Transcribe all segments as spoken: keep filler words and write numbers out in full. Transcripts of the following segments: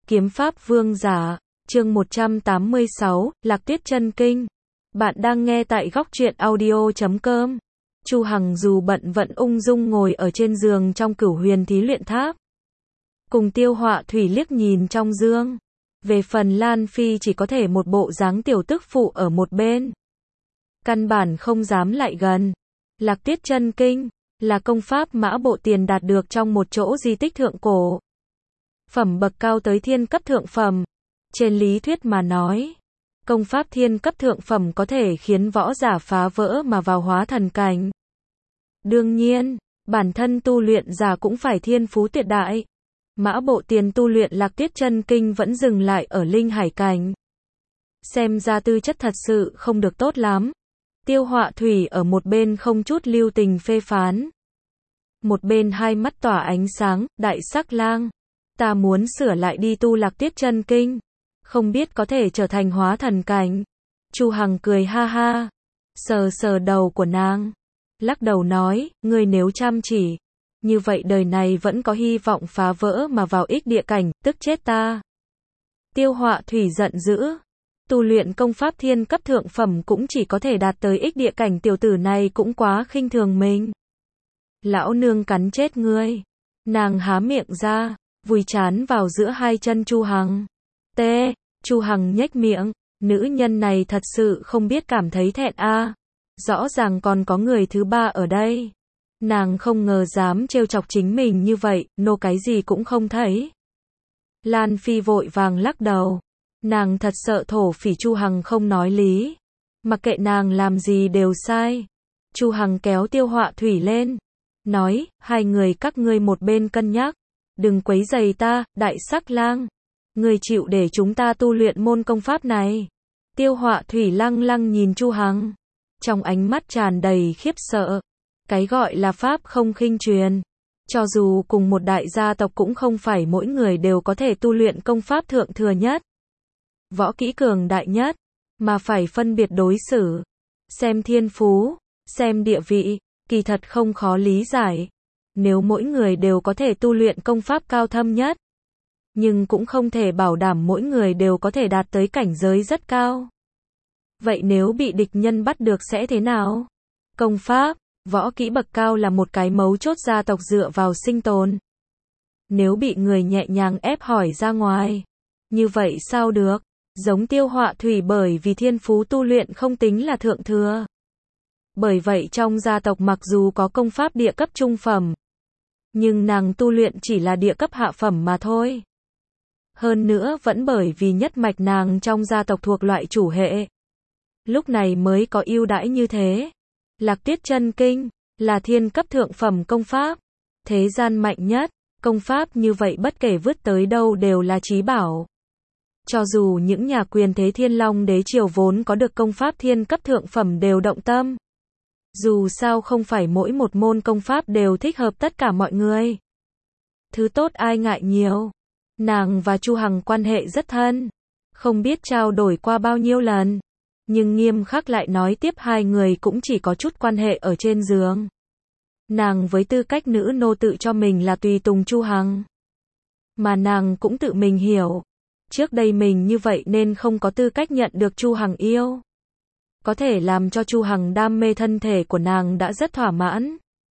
Kiếm pháp vương giả, chương một trăm tám mươi sáu, Lạc Tuyết chân kinh. Bạn đang nghe tại góc truyện audio chấm com. Chu Hằng dù bận vẫn ung dung ngồi ở trên giường trong Cửu Huyền Thí Luyện Tháp. Cùng Tiêu Họa Thủy liếc nhìn trong dương. Về phần Lan Phi chỉ có thể một bộ dáng tiểu tức phụ ở một bên. Căn bản không dám lại gần. Lạc Tuyết chân kinh là công pháp Mã Bộ Tiền đạt được trong một chỗ di tích thượng cổ. Phẩm bậc cao tới thiên cấp thượng phẩm. Trên lý thuyết mà nói, công pháp thiên cấp thượng phẩm có thể khiến võ giả phá vỡ mà vào hóa thần cảnh. Đương nhiên, bản thân tu luyện giả cũng phải thiên phú tuyệt đại. Mã Bộ Tiền tu luyện Lạc Tuyết chân kinh vẫn dừng lại ở linh hải cảnh. Xem ra tư chất thật sự không được tốt lắm. Tiêu Họa Thủy ở một bên không chút lưu tình phê phán. Một bên hai mắt tỏa ánh sáng, đại sắc lang. Ta muốn sửa lại đi tu Lạc Tuyết chân kinh. Không biết có thể trở thành hóa thần cảnh. Chu Hằng cười ha ha. Sờ sờ đầu của nàng. Lắc đầu nói, ngươi nếu chăm chỉ. Như vậy đời này vẫn có hy vọng phá vỡ mà vào ích địa cảnh, tức chết ta. Tiêu Họa Thủy giận dữ. Tu luyện công pháp thiên cấp thượng phẩm cũng chỉ có thể đạt tới ích địa cảnh, tiểu tử này cũng quá khinh thường mình. Lão nương cắn chết ngươi. Nàng há miệng ra, vùi chán vào giữa hai chân Chu Hằng. Tê, Chu Hằng nhếch miệng, nữ nhân này thật sự không biết cảm thấy thẹn a. Rõ ràng còn có người thứ ba ở đây. Nàng không ngờ dám trêu chọc chính mình như vậy, nô cái gì cũng không thấy. Lan Phi vội vàng lắc đầu. Nàng thật sợ thổ phỉ Chu Hằng không nói lý. Mặc kệ nàng làm gì đều sai. Chu Hằng kéo Tiêu Họa Thủy lên. Nói, hai người các ngươi một bên cân nhắc. Đừng quấy rầy ta, đại sắc lang. Ngươi chịu để chúng ta tu luyện môn công pháp này. Tiêu Họa Thủy lăng lăng nhìn Chu Hằng. Trong ánh mắt tràn đầy khiếp sợ. Cái gọi là pháp không khinh truyền. Cho dù cùng một đại gia tộc cũng không phải mỗi người đều có thể tu luyện công pháp thượng thừa nhất. Võ kỹ cường đại nhất. Mà phải phân biệt đối xử. Xem thiên phú. Xem địa vị. Kỳ thật không khó lý giải. Nếu mỗi người đều có thể tu luyện công pháp cao thâm nhất. Nhưng cũng không thể bảo đảm mỗi người đều có thể đạt tới cảnh giới rất cao. Vậy nếu bị địch nhân bắt được sẽ thế nào? Công pháp, võ kỹ bậc cao là một cái mấu chốt gia tộc dựa vào sinh tồn. Nếu bị người nhẹ nhàng ép hỏi ra ngoài, như vậy sao được? Giống Tiêu Họa Thủy bởi vì thiên phú tu luyện không tính là thượng thừa. Bởi vậy trong gia tộc mặc dù có công pháp địa cấp trung phẩm, nhưng nàng tu luyện chỉ là địa cấp hạ phẩm mà thôi. Hơn nữa vẫn bởi vì nhất mạch nàng trong gia tộc thuộc loại chủ hệ. Lúc này mới có ưu đãi như thế. Lạc Tuyết chân kinh là thiên cấp thượng phẩm công pháp. Thế gian mạnh nhất, công pháp như vậy bất kể vứt tới đâu đều là chí bảo. Cho dù những nhà quyền thế Thiên Long đế triều vốn có được công pháp thiên cấp thượng phẩm đều động tâm. Dù sao không phải mỗi một môn công pháp đều thích hợp tất cả mọi người. Thứ tốt ai ngại nhiều. Nàng và Chu Hằng quan hệ rất thân. Không biết trao đổi qua bao nhiêu lần. Nhưng nghiêm khắc lại nói tiếp hai người cũng chỉ có chút quan hệ ở trên giường. Nàng với tư cách nữ nô tự cho mình là tùy tùng Chu Hằng. Mà nàng cũng tự mình hiểu. Trước đây mình như vậy nên không có tư cách nhận được Chu Hằng yêu. Có thể làm cho Chu Hằng đam mê thân thể của nàng đã rất thỏa mãn.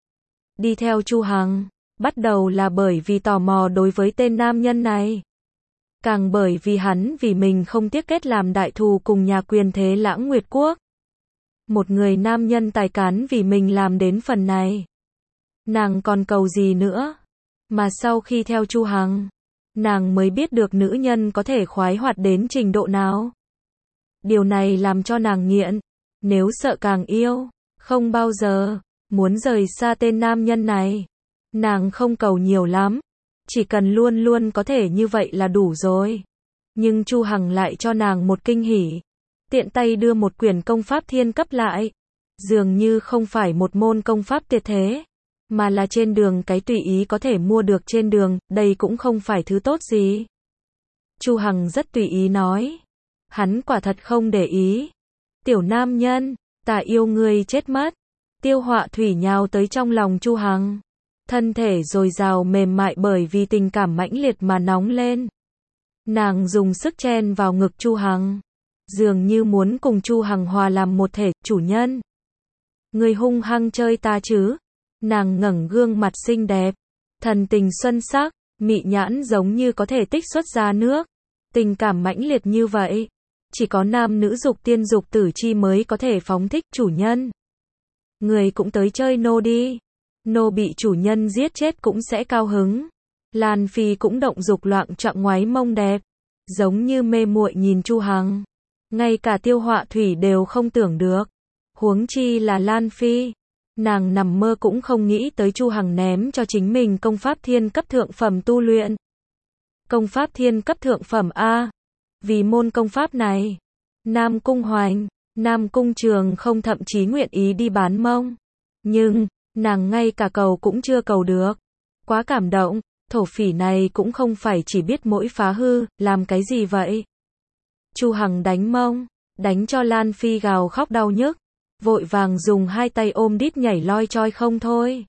Đi theo Chu Hằng, bắt đầu là bởi vì tò mò đối với tên nam nhân này. Càng bởi vì hắn vì mình không tiếc kết làm đại thù cùng nhà quyền thế Lãng Nguyệt Quốc. Một người nam nhân tài cán vì mình làm đến phần này. Nàng còn cầu gì nữa? Mà sau khi theo Chu Hằng, nàng mới biết được nữ nhân có thể khoái hoạt đến trình độ nào. Điều này làm cho nàng nghiện. Nếu sợ càng yêu, không bao giờ muốn rời xa tên nam nhân này. Nàng không cầu nhiều lắm. Chỉ cần luôn luôn có thể như vậy là đủ rồi. Nhưng Chu Hằng lại cho nàng một kinh hỉ. Tiện tay đưa một quyển công pháp thiên cấp lại. Dường như không phải một môn công pháp tuyệt thế. Mà là trên đường cái tùy ý có thể mua được trên đường. Đây cũng không phải thứ tốt gì. Chu Hằng rất tùy ý nói. Hắn quả thật không để ý. Tiểu nam nhân, ta yêu ngươi chết mất. Tiêu Họa Thủy nhào tới trong lòng Chu Hằng. Thân thể dồi dào mềm mại bởi vì tình cảm mãnh liệt mà nóng lên. Nàng dùng sức chen vào ngực Chu Hằng, dường như muốn cùng Chu Hằng hòa làm một thể. Chủ nhân, người hung hăng chơi ta chứ? Nàng ngẩng gương mặt xinh đẹp, thần tình xuân sắc, mị nhãn giống như có thể tích xuất ra nước. Tình cảm mãnh liệt như vậy, chỉ có nam nữ dục tiên dục tử chi mới có thể phóng thích. Chủ nhân, người cũng tới chơi nô đi. Nô bị chủ nhân giết chết cũng sẽ cao hứng. Lan Phi cũng động dục loạn trọng ngoáy mông đẹp, giống như mê muội nhìn Chu Hằng. Ngay cả Tiêu Họa Thủy đều không tưởng được, huống chi là Lan Phi. Nàng nằm mơ cũng không nghĩ tới Chu Hằng ném cho chính mình công pháp thiên cấp thượng phẩm tu luyện. Công pháp thiên cấp thượng phẩm A. Vì môn công pháp này, Nam Cung Hoành, Nam Cung Trường không thậm chí nguyện ý đi bán mông. Nhưng, nàng ngay cả cầu cũng chưa cầu được. Quá cảm động, thổ phỉ này cũng không phải chỉ biết mỗi phá hư, làm cái gì vậy? Chu Hằng đánh mông, đánh cho Lan Phi gào khóc đau nhức, vội vàng dùng hai tay ôm đít nhảy loi choi không thôi.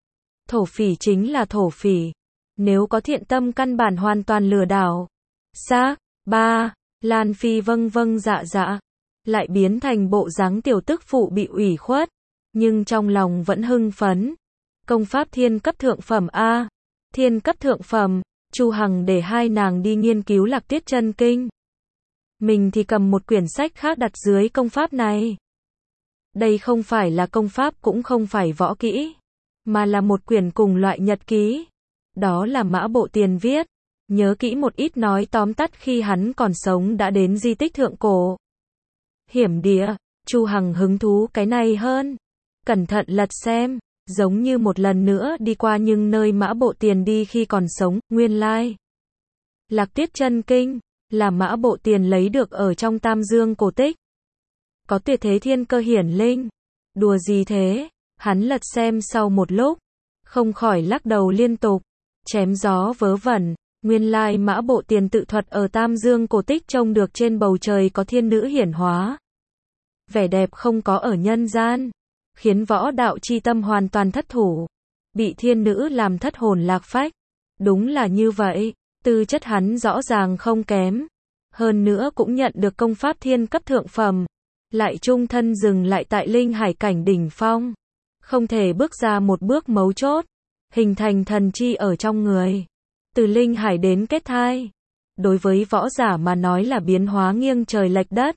Thổ phỉ chính là thổ phỉ, nếu có thiện tâm căn bản hoàn toàn lừa đảo. Xác, ba, Lan Phi vâng vâng dạ dạ, lại biến thành bộ dáng tiểu tức phụ bị ủy khuất, nhưng trong lòng vẫn hưng phấn. Công pháp thiên cấp thượng phẩm A, thiên cấp thượng phẩm, Chu Hằng để hai nàng đi nghiên cứu Lạc Tiết Chân Kinh. Mình thì cầm một quyển sách khác đặt dưới công pháp này. Đây không phải là công pháp cũng không phải võ kỹ, mà là một quyển cùng loại nhật ký. Đó là Mã Bộ Tiền viết. Nhớ kỹ một ít nói tóm tắt khi hắn còn sống đã đến di tích thượng cổ. Hiểm địa, Chu Hằng hứng thú cái này hơn. Cẩn thận lật xem, giống như một lần nữa đi qua nhưng nơi Mã Bộ Tiền đi khi còn sống, nguyên lai. Lạc Tiết Chân Kinh, là Mã Bộ Tiền lấy được ở trong Tam Dương cổ tích. Có tuyệt thế thiên cơ hiển linh. Đùa gì thế? Hắn lật xem sau một lúc, không khỏi lắc đầu liên tục, chém gió vớ vẩn. Nguyên lai Mã Bộ Tiền tự thuật ở Tam Dương cổ tích trông được trên bầu trời có thiên nữ hiển hóa. Vẻ đẹp không có ở nhân gian, khiến võ đạo chi tâm hoàn toàn thất thủ, bị thiên nữ làm thất hồn lạc phách. Đúng là như vậy, tư chất hắn rõ ràng không kém, hơn nữa cũng nhận được công pháp thiên cấp thượng phẩm, lại chung thân dừng lại tại linh hải cảnh đỉnh phong, không thể bước ra một bước mấu chốt, hình thành thần chi ở trong người. Từ linh hải đến kết thai, đối với võ giả mà nói là biến hóa nghiêng trời lệch đất.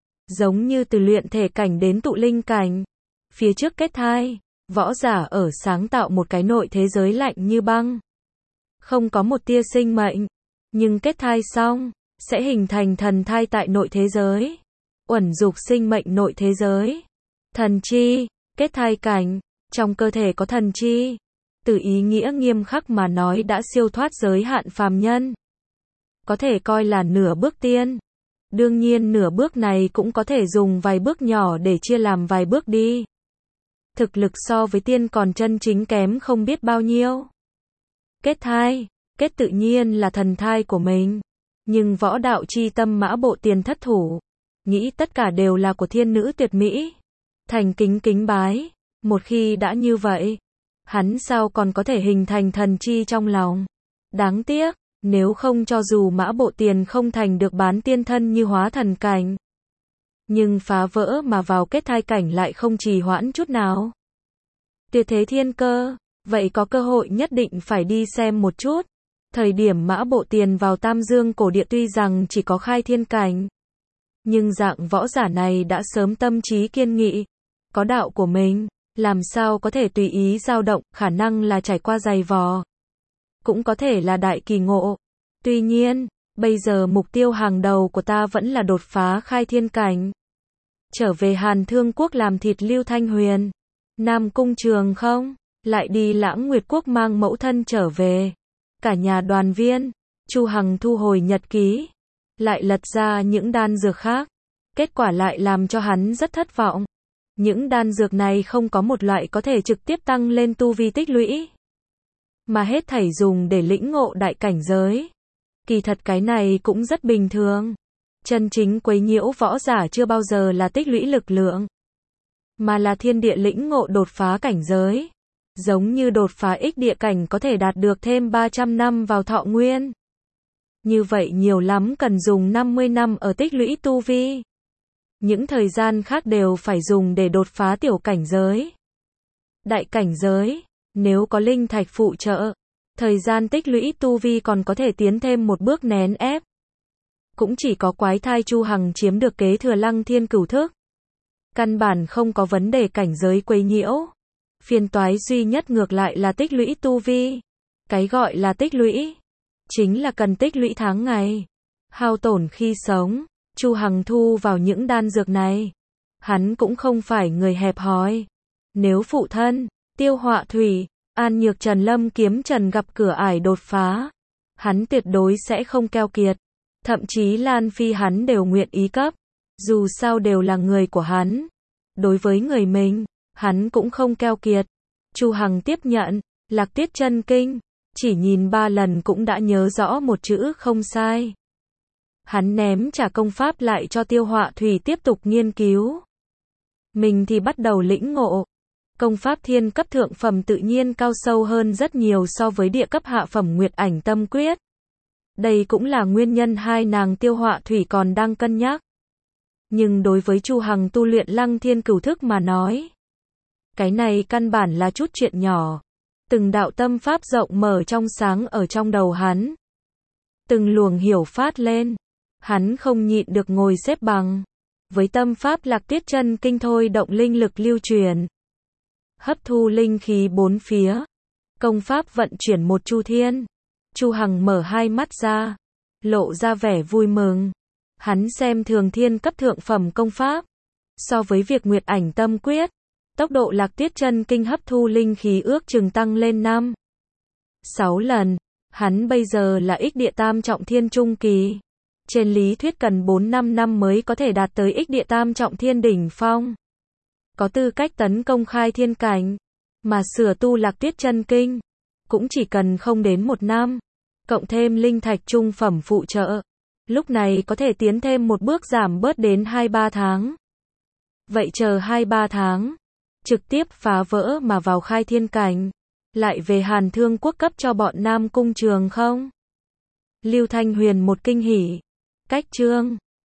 Giống như từ luyện thể cảnh đến tụ linh cảnh. Phía trước kết thai, võ giả ở sáng tạo một cái nội thế giới lạnh như băng. Không có một tia sinh mệnh. Nhưng kết thai xong, sẽ hình thành thần thai tại nội thế giới. Uẩn dục sinh mệnh nội thế giới. Thần chi, kết thai cảnh, trong cơ thể có thần chi. Từ ý nghĩa nghiêm khắc mà nói đã siêu thoát giới hạn phàm nhân. Có thể coi là nửa bước tiên. Đương nhiên nửa bước này cũng có thể dùng vài bước nhỏ để chia làm vài bước đi. Thực lực so với tiên còn chân chính kém không biết bao nhiêu. Kết thai, kết tự nhiên là thần thai của mình. Nhưng võ đạo chi tâm Mã Bộ Tiền thất thủ. Nghĩ tất cả đều là của thiên nữ tuyệt mỹ. Thành kính kính bái. Một khi đã như vậy, hắn sao còn có thể hình thành thần chi trong lòng. Đáng tiếc, nếu không cho dù Mã Bộ Tiền không thành được bán tiên thân như hóa thần cảnh. Nhưng phá vỡ mà vào kết thai cảnh lại không trì hoãn chút nào. Tuyệt thế thiên cơ, vậy có cơ hội nhất định phải đi xem một chút. Thời điểm Mã Bộ Tiền vào Tam Dương cổ địa tuy rằng chỉ có khai thiên cảnh. Nhưng dạng võ giả này đã sớm tâm trí kiên nghị. Có đạo của mình, làm sao có thể tùy ý dao động, khả năng là trải qua dày vò. Cũng có thể là đại kỳ ngộ. Tuy nhiên, bây giờ mục tiêu hàng đầu của ta vẫn là đột phá khai thiên cảnh. Trở về Hàn Thương Quốc làm thịt Lưu Thanh Huyền. Nam Cung Trường không, lại đi Lãng Nguyệt Quốc mang mẫu thân trở về. Cả nhà đoàn viên, Chu Hằng thu hồi nhật ký. Lại lật ra những đan dược khác. Kết quả lại làm cho hắn rất thất vọng. Những đan dược này không có một loại có thể trực tiếp tăng lên tu vi tích lũy. Mà hết thảy dùng để lĩnh ngộ đại cảnh giới. Kỳ thật cái này cũng rất bình thường. Chân chính quấy nhiễu võ giả chưa bao giờ là tích lũy lực lượng. Mà là thiên địa lĩnh ngộ đột phá cảnh giới. Giống như đột phá ích địa cảnh có thể đạt được thêm ba trăm năm vào thọ nguyên. Như vậy nhiều lắm cần dùng năm mươi năm ở tích lũy tu vi. Những thời gian khác đều phải dùng để đột phá tiểu cảnh giới. Đại cảnh giới, nếu có linh thạch phụ trợ, thời gian tích lũy tu vi còn có thể tiến thêm một bước nén ép. Cũng chỉ có quái thai Chu Hằng chiếm được kế thừa Lăng Thiên Cửu Thức. Căn bản không có vấn đề cảnh giới quấy nhiễu. Phiền toái duy nhất ngược lại là tích lũy tu vi. Cái gọi là tích lũy, chính là cần tích lũy tháng ngày. Hao tổn khi sống, Chu Hằng thu vào những đan dược này. Hắn cũng không phải người hẹp hòi. Nếu phụ thân, Tiêu Họa Thủy, An Nhược Trần Lâm Kiếm Trần gặp cửa ải đột phá, hắn tuyệt đối sẽ không keo kiệt. Thậm chí Lan Phi hắn đều nguyện ý cấp. Dù sao đều là người của hắn. Đối với người mình, hắn cũng không keo kiệt. Chu Hằng tiếp nhận, Lạc Tiết Chân Kinh, chỉ nhìn ba lần cũng đã nhớ rõ một chữ không sai. Hắn ném trả công pháp lại cho Tiêu Họa Thủy tiếp tục nghiên cứu. Mình thì bắt đầu lĩnh ngộ. Công pháp thiên cấp thượng phẩm tự nhiên cao sâu hơn rất nhiều so với địa cấp hạ phẩm Nguyệt Ảnh Tâm Quyết. Đây cũng là nguyên nhân hai nàng Tiêu Họa Thủy còn đang cân nhắc. Nhưng đối với Chu Hằng tu luyện Lăng Thiên Cửu Thức mà nói, cái này căn bản là chút chuyện nhỏ. Từng đạo tâm pháp rộng mở trong sáng ở trong đầu hắn. Từng luồng hiểu phát lên. Hắn không nhịn được ngồi xếp bằng. Với tâm pháp Lạc Tiết Chân Kinh thôi động linh lực lưu truyền. Hấp thu linh khí bốn phía. Công pháp vận chuyển một chu thiên. Chu Hằng mở hai mắt ra. Lộ ra vẻ vui mừng. Hắn xem thường thiên cấp thượng phẩm công pháp. So với việc Nguyệt Ảnh Tâm Quyết, tốc độ Lạc Tiết Chân Kinh hấp thu linh khí ước chừng tăng lên năm, sáu lần. Hắn bây giờ là ích địa tam trọng thiên trung kỳ. Trên lý thuyết cần bốn năm năm mới có thể đạt tới ích địa tam trọng thiên đỉnh phong. Có tư cách tấn công khai thiên cảnh. Mà sửa tu Lạc Tiết Chân Kinh, cũng chỉ cần không đến một năm. Cộng thêm linh thạch trung phẩm phụ trợ. Lúc này có thể tiến thêm một bước giảm bớt đến hai ba tháng. Vậy chờ hai ba tháng. Trực tiếp phá vỡ mà vào khai thiên cảnh. Lại về Hàn Thương Quốc cấp cho bọn Nam Cung Trường không? Lưu Thanh Huyền một kinh hỉ. Cách chương